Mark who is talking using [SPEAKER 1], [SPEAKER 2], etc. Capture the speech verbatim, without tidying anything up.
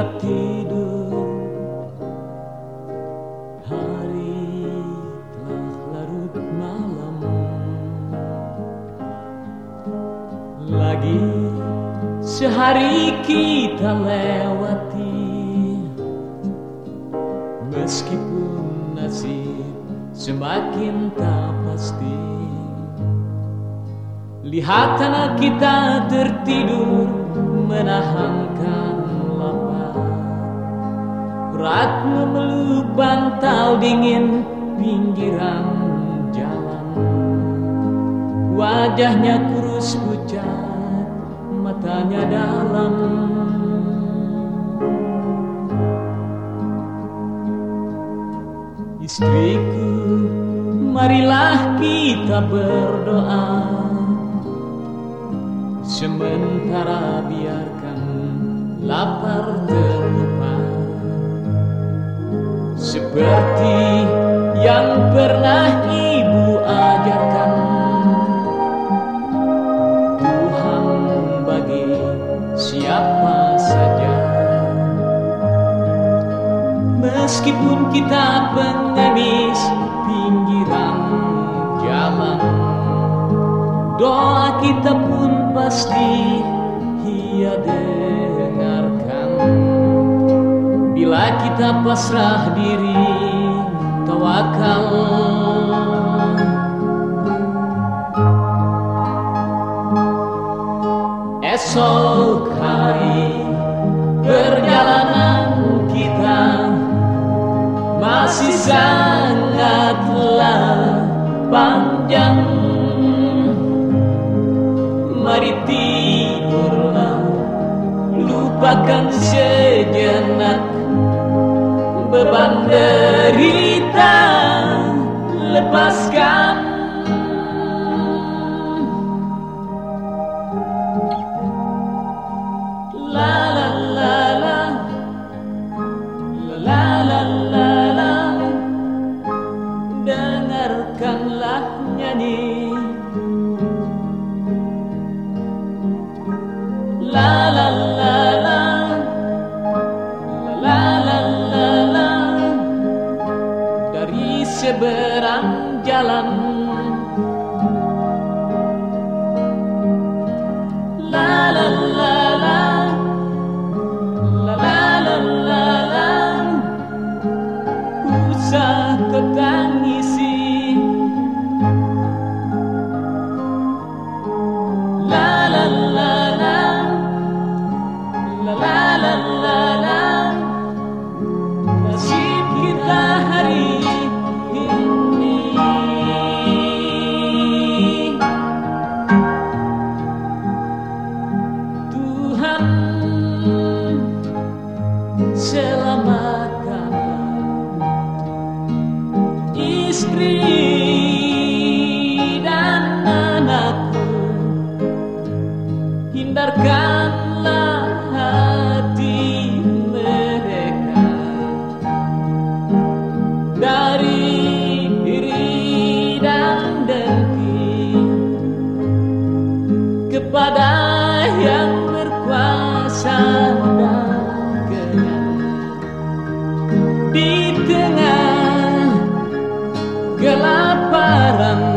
[SPEAKER 1] Kita tidur, hari telah larut malam. Lagi sehari kita lewati, meskipun nasib semakin tak pasti. Lihat anak kita tertidur, menahankan lapar. Berat memeluk bantal dingin pinggiran jalan. Wajahnya kurus pucat, matanya dalam. Istriku, marilah kita berdoa, sementara biarkan lapar terlupa. Seperti yang pernah ibu ajarkan, Tuhan bagi siapa saja. Meskipun kita pengemis pinggiran jalan, doa kita pun pasti Ia dengarkan. Bila kita pasrah diri, tawakal, esok hari perjalanan kita masih sangatlah panjang. Mari tidurlah, lupakan sejenak beban derita, lepaskan. La la la la, la la la la, dengarkanlah nyanyi. La la la la, la la la la, dari seberang jalan. La la la la, la la la la, usah kau tangisi. La la la la, la la la la, nasib kita hari ini. Tuhan selamatkanlah istri dan anakku, hindarkanlah hati mereka dari iri dan dengki kepada yang berkuasa dan kenyang. Di tengah kelaparan